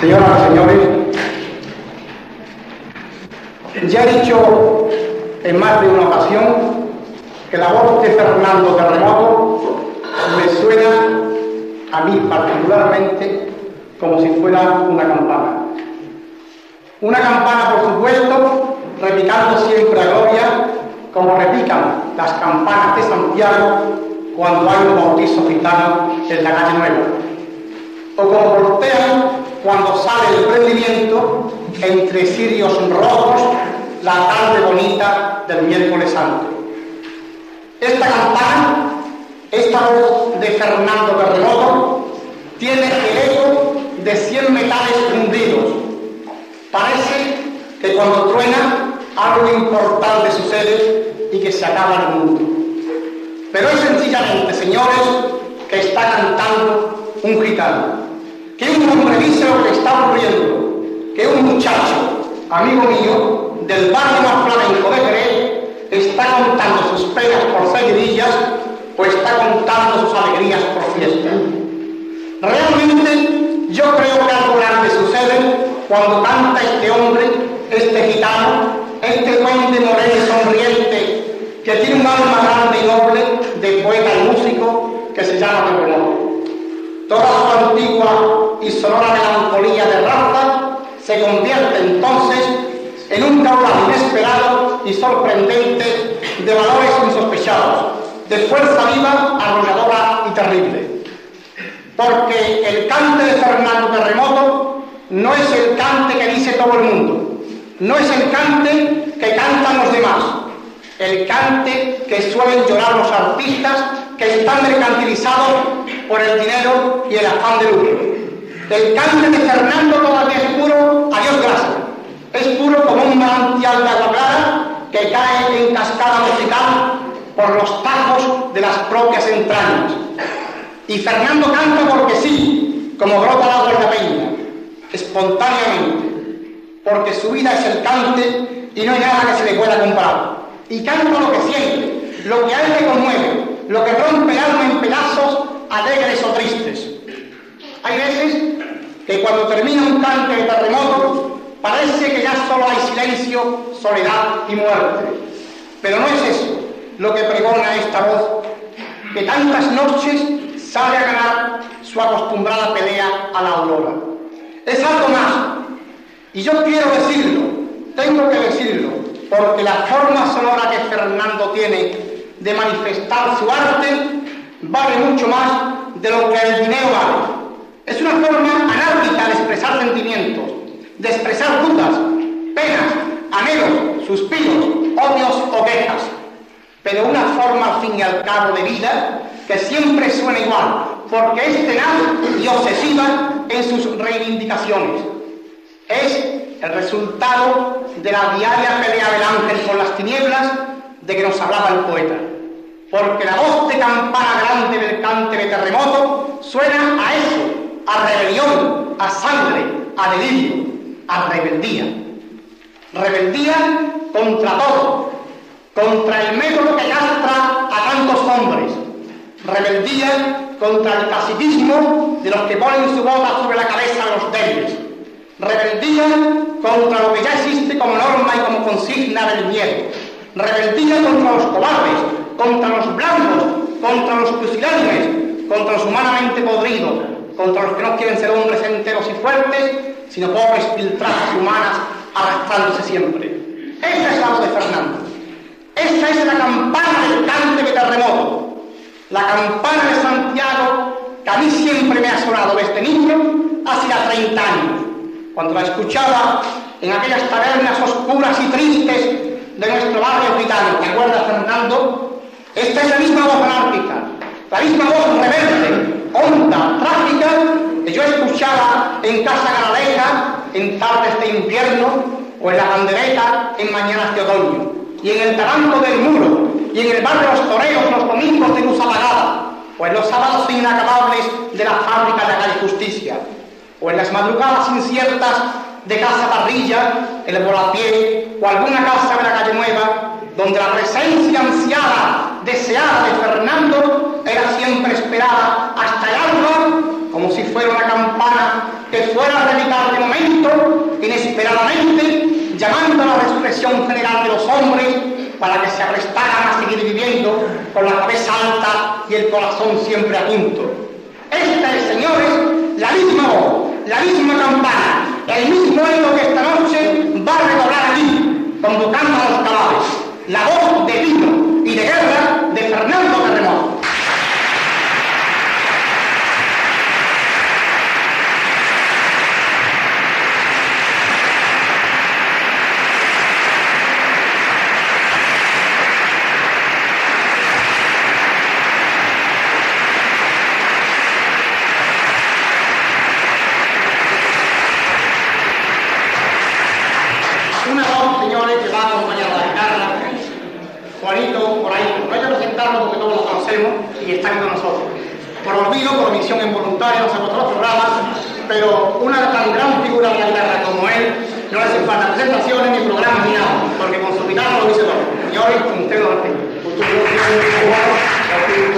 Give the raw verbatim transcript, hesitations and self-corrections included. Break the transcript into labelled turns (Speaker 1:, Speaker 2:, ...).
Speaker 1: Señoras y señores, ya he dicho en más de una ocasión que la voz de Fernando Terremoto me suena a mí particularmente como si fuera una campana. Una campana, por supuesto, repicando siempre a gloria, como repican las campanas de Santiago cuando hay un bautizo gitano en la calle Nueva, o como voltean cuando sale el prendimiento entre cirios rojos la tarde bonita del miércoles santo. Esta campana, esta voz de Fernando Terremoto, tiene el eco de cien metales fundidos. Parece que cuando truena algo importante sucede y que se acaba el mundo. Pero es sencillamente, señores, que está cantando un gitano. Que un hombre dice lo que está ocurriendo, que un muchacho, amigo mío, del barrio más flamenco de Jerez, está contando sus penas por seguidillas o está contando sus alegrías por fiesta. Realmente yo creo que algo grande sucede cuando canta este hombre, este gitano, este duende moreno y sonriente que tiene un alma grande y noble de poeta y músico que se llama Terremoto. Toda su antigua y sonora melancolía de raza se convierte entonces en un caudal inesperado y sorprendente de valores insospechados, de fuerza viva, arrolladora y terrible. Porque el cante de Fernando Terremoto no es el cante que dice todo el mundo, no es el cante que cantan los demás, el cante que suelen llorar los artistas que están mercantilizados por el dinero y el afán de lucro. El cante de Fernando todavía es puro, a Dios gracias, es puro como un manantial de agua clara que cae en cascada musical por los tajos de las propias entrañas. Y Fernando canta porque sí, como brota el agua en la peña, espontáneamente, porque su vida es el cante y no hay nada que se le pueda comparar. Y canta lo que siente, lo que a él le conmueve, lo que rompe el alma en pedazos, alegres o tristes. Hay veces que cuando termina un cante de Terremoto, parece que ya solo hay silencio, soledad y muerte. Pero no es eso lo que pregona esta voz, que tantas noches sale a ganar su acostumbrada pelea a la aurora. Es algo más, y yo quiero decirlo, tengo que decirlo, porque la forma sonora que Fernando tiene de manifestar su arte vale mucho más de lo que el dinero vale. Es una forma anárquica de expresar sentimientos, de expresar dudas, penas, anhelos, suspiros, odios o quejas, pero una forma al fin y al cabo de vida que siempre suena igual, porque es tenaz y obsesiva en sus reivindicaciones. Es el resultado de la diaria pelea del ángel con las tinieblas de que nos hablaba el poeta. Porque la voz de campana grande del cante de Terremoto suena a eso, a rebelión, a sangre, a delirio, a rebeldía. Rebeldía contra todo, contra el método que castra a tantos hombres. Rebeldía contra el caciquismo de los que ponen su bota sobre la cabeza de los débiles. Rebeldía contra lo que ya existe como norma y como consigna del miedo. Rebeldía contra los cobardes, contra los blancos, contra los pusilánimes, contra los humanamente podridos, contra los que no quieren ser hombres enteros y fuertes, sino pobres piltrazas humanas arrastrándose siempre. Esa es la voz de Fernando. Esa es la campana del cante de Terremoto. La campana de Santiago que a mí siempre me ha sonado desde niño hace ya treinta años, cuando la escuchaba en aquellas tabernas oscuras y tristes de nuestro barrio gitano. ¿Te acuerdas, Fernando? Esta es la misma voz anárquica, la misma voz rebelde, honda, trágica, que yo escuchaba en Casa Canaleja en tardes de invierno, o en la Bandereta en mañanas de otoño, y en el Taranto del Muro, y en el barrio Los Toreros los domingos de luz apagada, o en los sábados inacabables de la fábrica de la calle Justicia, o en las madrugadas inciertas de Casa Parrilla, el Volapié, o alguna casa de la calle Nueva, donde la presencia ansiada, deseada de Fernando era siempre esperada hasta el alba como si fuera una campana que fuera a repicar de momento, inesperadamente, llamando a la resurrección general de los hombres para que se aprestaran a seguir viviendo con la cabeza alta y el corazón siempre a punto. Esta es, señores, la misma voz, la misma campana, el mismo eco que esta noche va a redoblar allí, convocando a los caballos, la voz de vino y de guerra de Fernando Terremoto. Una voz, señores, que va a acompañar a la guitarra, Juanito, por ahí, no hay que presentarlo porque todos lo conocemos y están con nosotros. Por olvido, por omisión involuntaria, no sé por otros programas, pero una tan gran figura de la guitarra como él, no le hacen falta presentaciones, ni programas, ni nada, porque con su guitarra lo dice todo. Señores, con ustedes lo hacen.